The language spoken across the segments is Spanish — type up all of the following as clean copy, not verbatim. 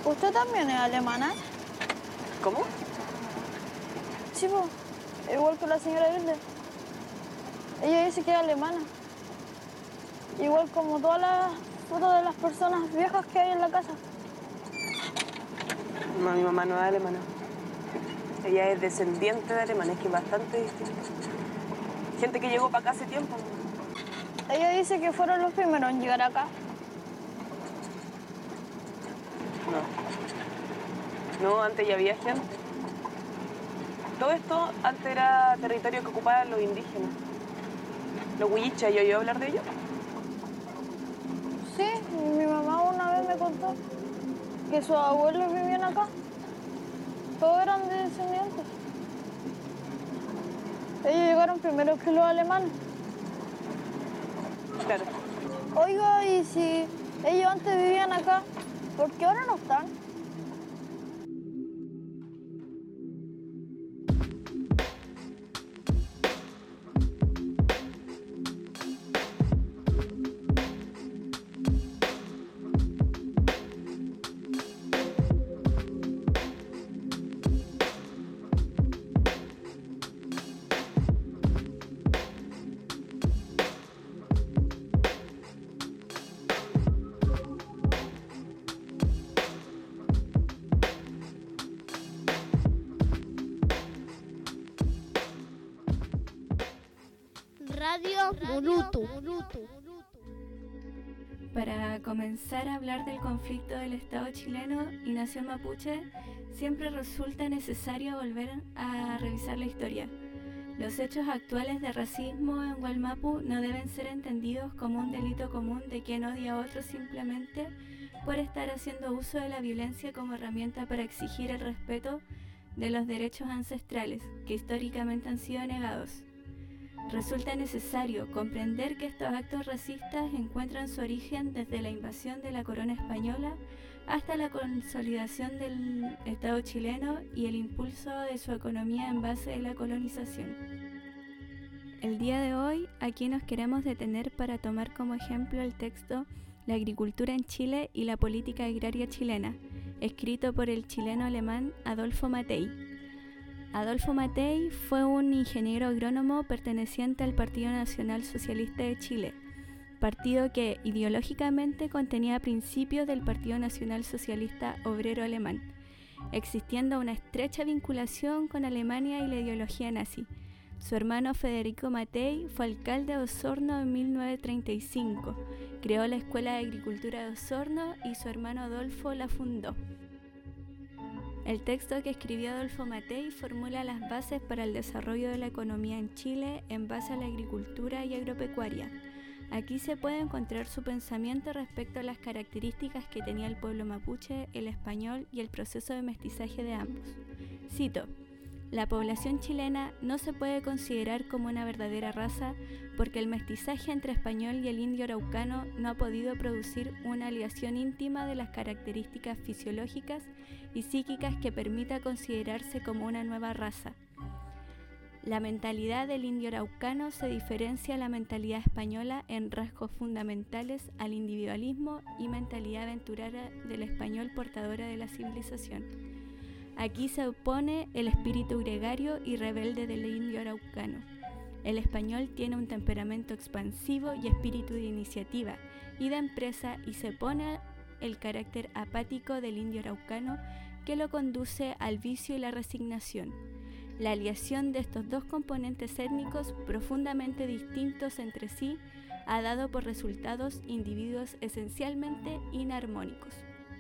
¿Usted también es alemana? ¿Cómo? Sí, po. Igual que la señora Hilde. Ella dice que es alemana. Igual como todas las fotos de las personas viejas que hay en la casa. No, mi mamá no es alemana. Ella es descendiente de alemanes, que es bastante distinto. Gente que llegó para acá hace tiempo. Ella dice que fueron los primeros en llegar acá. No, antes ya había gente. Todo esto antes era territorio que ocupaban los indígenas. Los huilliches, ¿yo oí hablar de ellos? Sí, mi mamá una vez me contó que sus abuelos vivían acá. Todos eran descendientes. Ellos llegaron primero que los alemanes. Claro. Oiga, y si ellos antes vivían acá, ¿por qué ahora no están? Radio Moruto. Para comenzar a hablar del conflicto del Estado chileno y nación mapuche, siempre resulta necesario volver a revisar la historia. Los hechos actuales de racismo en Wallmapu no deben ser entendidos como un delito común de quien odia a otros simplemente por estar haciendo uso de la violencia como herramienta para exigir el respeto de los derechos ancestrales que históricamente han sido negados. Resulta necesario comprender que estos actos racistas encuentran su origen desde la invasión de la corona española hasta la consolidación del Estado chileno y el impulso de su economía en base a la colonización. El día de hoy, aquí nos queremos detener para tomar como ejemplo el texto La agricultura en Chile y la política agraria chilena, escrito por el chileno alemán Adolfo Matei. Adolfo Matei fue un ingeniero agrónomo perteneciente al Partido Nacional Socialista de Chile, partido que ideológicamente contenía principios del Partido Nacional Socialista Obrero Alemán, existiendo una estrecha vinculación con Alemania y la ideología nazi. Su hermano Federico Matei fue alcalde de Osorno en 1935, creó la Escuela de Agricultura de Osorno y su hermano Adolfo la fundó. El texto que escribió Adolfo Matei formula las bases para el desarrollo de la economía en Chile en base a la agricultura y agropecuaria. Aquí se puede encontrar su pensamiento respecto a las características que tenía el pueblo mapuche, el español y el proceso de mestizaje de ambos. Cito: la población chilena no se puede considerar como una verdadera raza porque el mestizaje entre español y el indio araucano no ha podido producir una aliación íntima de las características fisiológicas y psíquicas que permita considerarse como una nueva raza. La mentalidad del indio araucano se diferencia a la mentalidad española en rasgos fundamentales al individualismo y mentalidad aventurera del español portadora de la civilización. Aquí se opone el espíritu gregario y rebelde del indio araucano. El español tiene un temperamento expansivo y espíritu de iniciativa y de empresa y se opone el carácter apático del indio araucano que lo conduce al vicio y la resignación. La aliación de estos dos componentes étnicos profundamente distintos entre sí ha dado por resultados individuos esencialmente inarmónicos.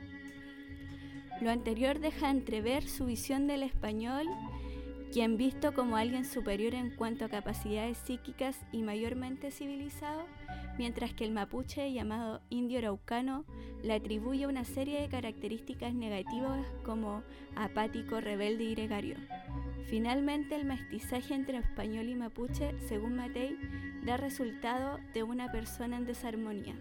Lo anterior deja entrever su visión del español, quien visto como alguien superior en cuanto a capacidades psíquicas y mayormente civilizado, mientras que el mapuche, llamado indio araucano, le atribuye una serie de características negativas como apático, rebelde y gregario. Finalmente, el mestizaje entre español y mapuche, según Matei, da resultado de una persona en desarmonía.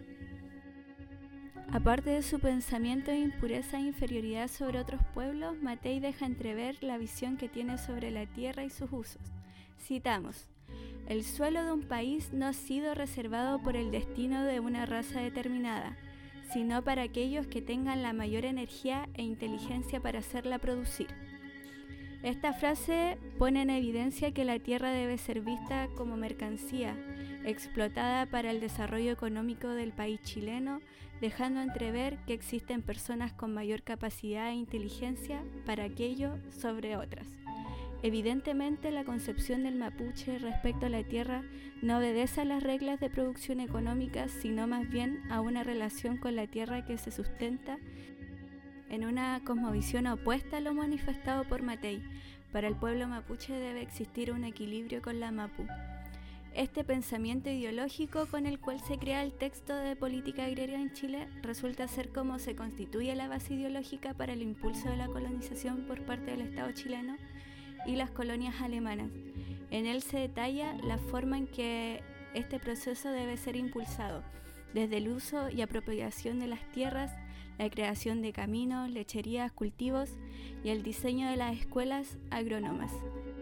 Aparte de su pensamiento de impureza e inferioridad sobre otros pueblos, Matei deja entrever la visión que tiene sobre la tierra y sus usos. Citamos: el suelo de un país no ha sido reservado por el destino de una raza determinada, sino para aquellos que tengan la mayor energía e inteligencia para hacerla producir. Esta frase pone en evidencia que la tierra debe ser vista como mercancía, explotada para el desarrollo económico del país chileno, dejando entrever que existen personas con mayor capacidad e inteligencia para aquello sobre otras. Evidentemente, la concepción del mapuche respecto a la tierra no obedece a las reglas de producción económica, sino más bien a una relación con la tierra que se sustenta en una cosmovisión opuesta a lo manifestado por Matei. Para el pueblo mapuche debe existir un equilibrio con la Mapu. Este pensamiento ideológico con el cual se crea el texto de política agraria en Chile resulta ser como se constituye la base ideológica para el impulso de la colonización por parte del Estado chileno y las colonias alemanas. En él se detalla la forma en que este proceso debe ser impulsado, desde el uso y apropiación de las tierras, la creación de caminos, lecherías, cultivos y el diseño de las escuelas agrónomas.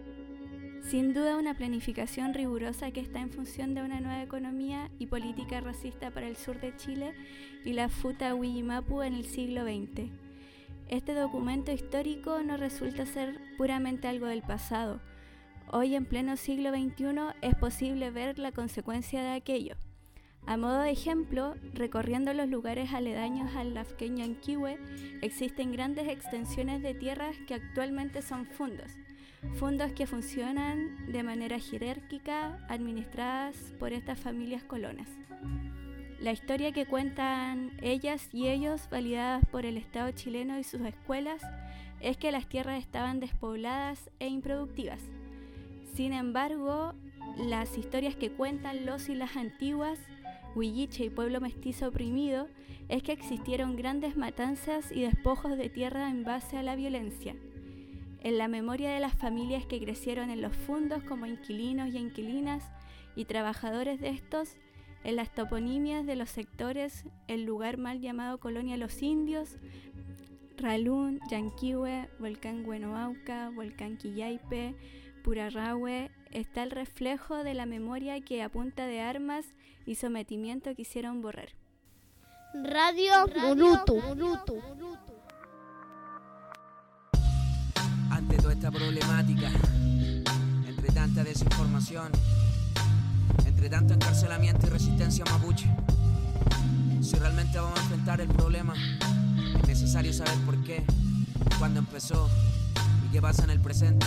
Sin duda, una planificación rigurosa que está en función de una nueva economía y política racista para el sur de Chile y la Futa Wiyimapu en el siglo XX. Este documento histórico no resulta ser puramente algo del pasado. Hoy, en pleno siglo XXI, es posible ver la consecuencia de aquello. A modo de ejemplo, recorriendo los lugares aledaños al Lafken Yanquihue, existen grandes extensiones de tierras que actualmente son fundos que funcionan de manera jerárquica, administradas por estas familias colonas. La historia que cuentan ellas y ellos, validadas por el Estado chileno y sus escuelas, es que las tierras estaban despobladas e improductivas. Sin embargo, las historias que cuentan los y las antiguas, huilliche y pueblo mestizo oprimido, es que existieron grandes matanzas y despojos de tierra en base a la violencia. En la memoria de las familias que crecieron en los fundos como inquilinos y inquilinas y trabajadores de estos, en las toponimias de los sectores, el lugar mal llamado Colonia Los Indios, Ralún, Yanquihue, Volcán Huenuauca, Volcán Quillaipe, Purarahue, está el reflejo de la memoria que a punta de armas y sometimiento quisieron borrar. Radio Morutu. Ante toda esta problemática, entre tanta desinformación, entre tanto encarcelamiento y resistencia mapuche, si realmente vamos a enfrentar el problema, es necesario saber por qué, cuándo empezó y qué pasa en el presente.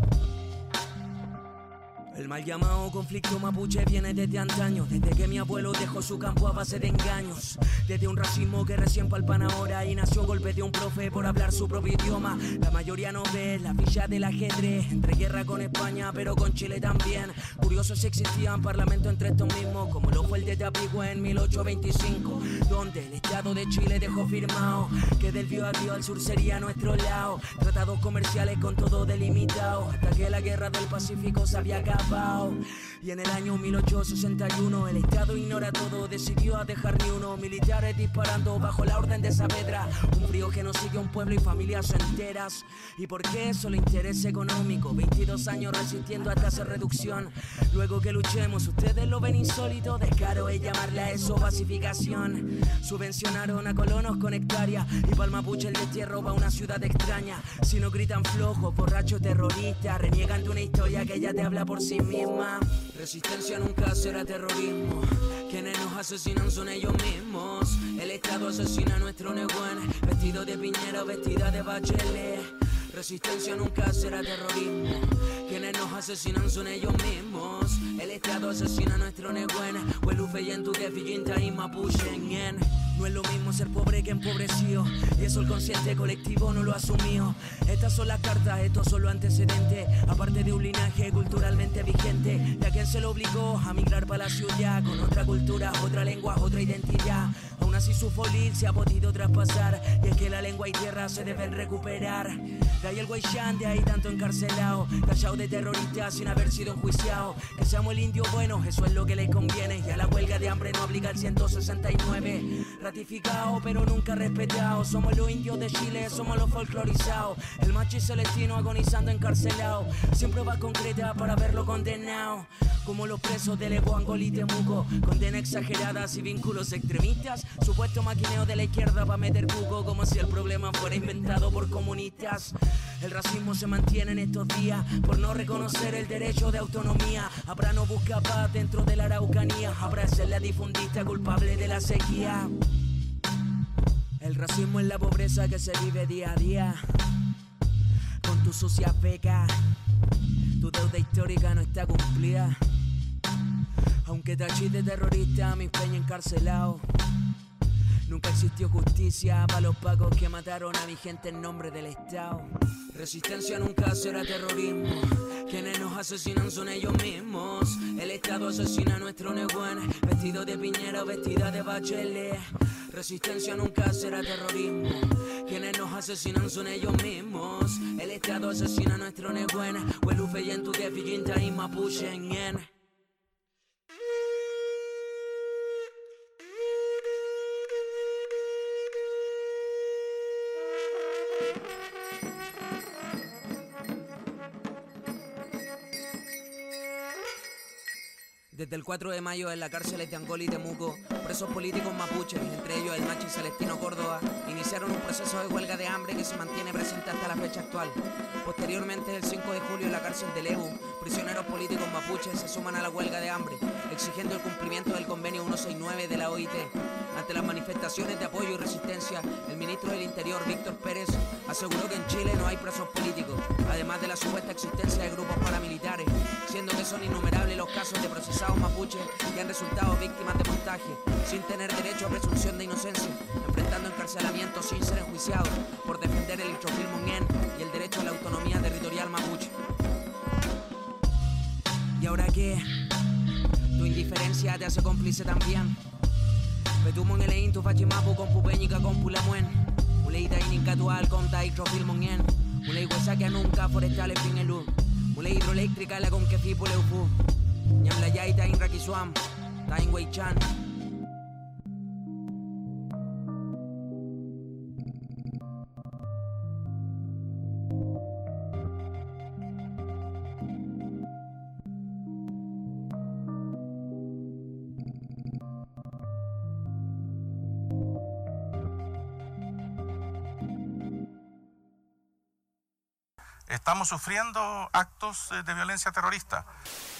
El mal llamado conflicto mapuche viene desde antaño, desde que mi abuelo dejó su campo a base de engaños, desde un racismo que recién palpan ahora y nació golpe de un profe por hablar su propio idioma. La mayoría no ve la ficha del ajedrez, entre guerra con España pero con Chile también. Curiosos existían parlamentos entre estos mismos, como lo fue el de Tapigüe en 1825, donde el Estado de Chile dejó firmado que del Biobío al sur sería nuestro lado, tratados comerciales con todo delimitado, hasta que la guerra del Pacífico se había acabado. Y en el año 1861 el Estado ignora todo, decidió a dejar ni uno, militares disparando bajo la orden de Saavedra, un frío que nos sigue a un pueblo y familias enteras. ¿Y por qué? Solo interés económico, 22 años resistiendo hasta esa reducción. Luego que luchemos, ustedes lo ven insólito, descaro es llamarle a eso pacificación. Subvencionaron a colonos con hectáreas y pa'l mapuche el destierro va a una ciudad extraña. Si no gritan flojos, borrachos, terroristas, reniegan de una historia que ya te habla por sí misma. Resistencia nunca será terrorismo, quienes nos asesinan son ellos mismos. El Estado asesina a nuestro Nehuen, vestido de Piñera o vestida de Bachelet. Resistencia nunca será terrorismo, quienes nos asesinan son ellos mismos. El Estado asesina a nuestro Nehuen, Huelufe y en tu deficinta y Mapuche. No es lo mismo ser pobre que empobrecido, y eso el consciente colectivo no lo asumió. Estas son las cartas, estos son los antecedentes, aparte de un linaje culturalmente vigente. ¿Y a quién se lo obligó a migrar para la ciudad? Con otra cultura, otra lengua, otra identidad. Aún así su folil se ha podido traspasar, y es que la lengua y tierra se deben recuperar. De ahí el Guaychán, de ahí tanto encarcelado, tachado de terrorista sin haber sido enjuiciado. Que seamos el indio bueno, eso es lo que les conviene, y a la huelga de hambre no aplica el 169. ratificados pero nunca respetados. Somos los indios de Chile, somos los folclorizados. El machi celestino agonizando encarcelado. Sin pruebas concretas para verlo condenado. Como los presos de Levo, Angol y Temuco. Condena exageradas y vínculos extremistas. Supuesto maquineo de la izquierda para meter cuco. Como si el problema fuera inventado por comunistas. El racismo se mantiene en estos días por no reconocer el derecho de autonomía. Habrá no busca paz dentro de la Araucanía. Habrá ser la difundista culpable de la sequía. El racismo es la pobreza que se vive día a día. Con tus sucias becas, tu deuda histórica no está cumplida. Aunque tachís de terrorista a mis peñas encarcelados. Nunca existió justicia para los pacos que mataron a mi gente en nombre del Estado. Resistencia nunca será terrorismo. Quienes nos asesinan son ellos mismos. El Estado asesina a nuestro Neuquén, vestido de Piñera o vestida de Bachelet. Resistencia nunca será terrorismo. Quienes nos asesinan son ellos mismos. El Estado asesina a nuestro Neuquén, Huelufe y en tu deficiencia y Mapuche en. Desde el 4 de mayo en la cárcel de Angol y Temuco, presos políticos mapuches, entre ellos el machi Celestino Córdoba, iniciaron un proceso de huelga de hambre que se mantiene presente hasta la fecha actual. Posteriormente, el 5 de julio en la cárcel de Lebu, prisioneros políticos mapuches se suman a la huelga de hambre, exigiendo el cumplimiento del convenio 169 de la OIT. Ante las manifestaciones de apoyo y resistencia, el ministro del Interior, Víctor Pérez, aseguró que en Chile no hay presos políticos, además de la supuesta existencia de grupos paramilitares, siendo que son innumerables los casos de procesados mapuches que han resultado víctimas de montaje, sin tener derecho a presunción de inocencia, enfrentando encarcelamiento sin ser enjuiciados por defender el iltrofilmo ñen y el derecho a la autonomía territorial mapuche. ¿Y ahora qué? Tu indiferencia te hace cómplice también. Petumon elein tu fachimapu con pupeñica con pulamuen. Uleita inincatual conta iltrofilmo ñen. Ulei huesaquea nunca forestales pinelú. Ulei hidroeléctrica la con que fipo leufu. Ñamlayay ta in Raquisuam, ta in Huaychan. Estamos sufriendo actos de violencia terrorista.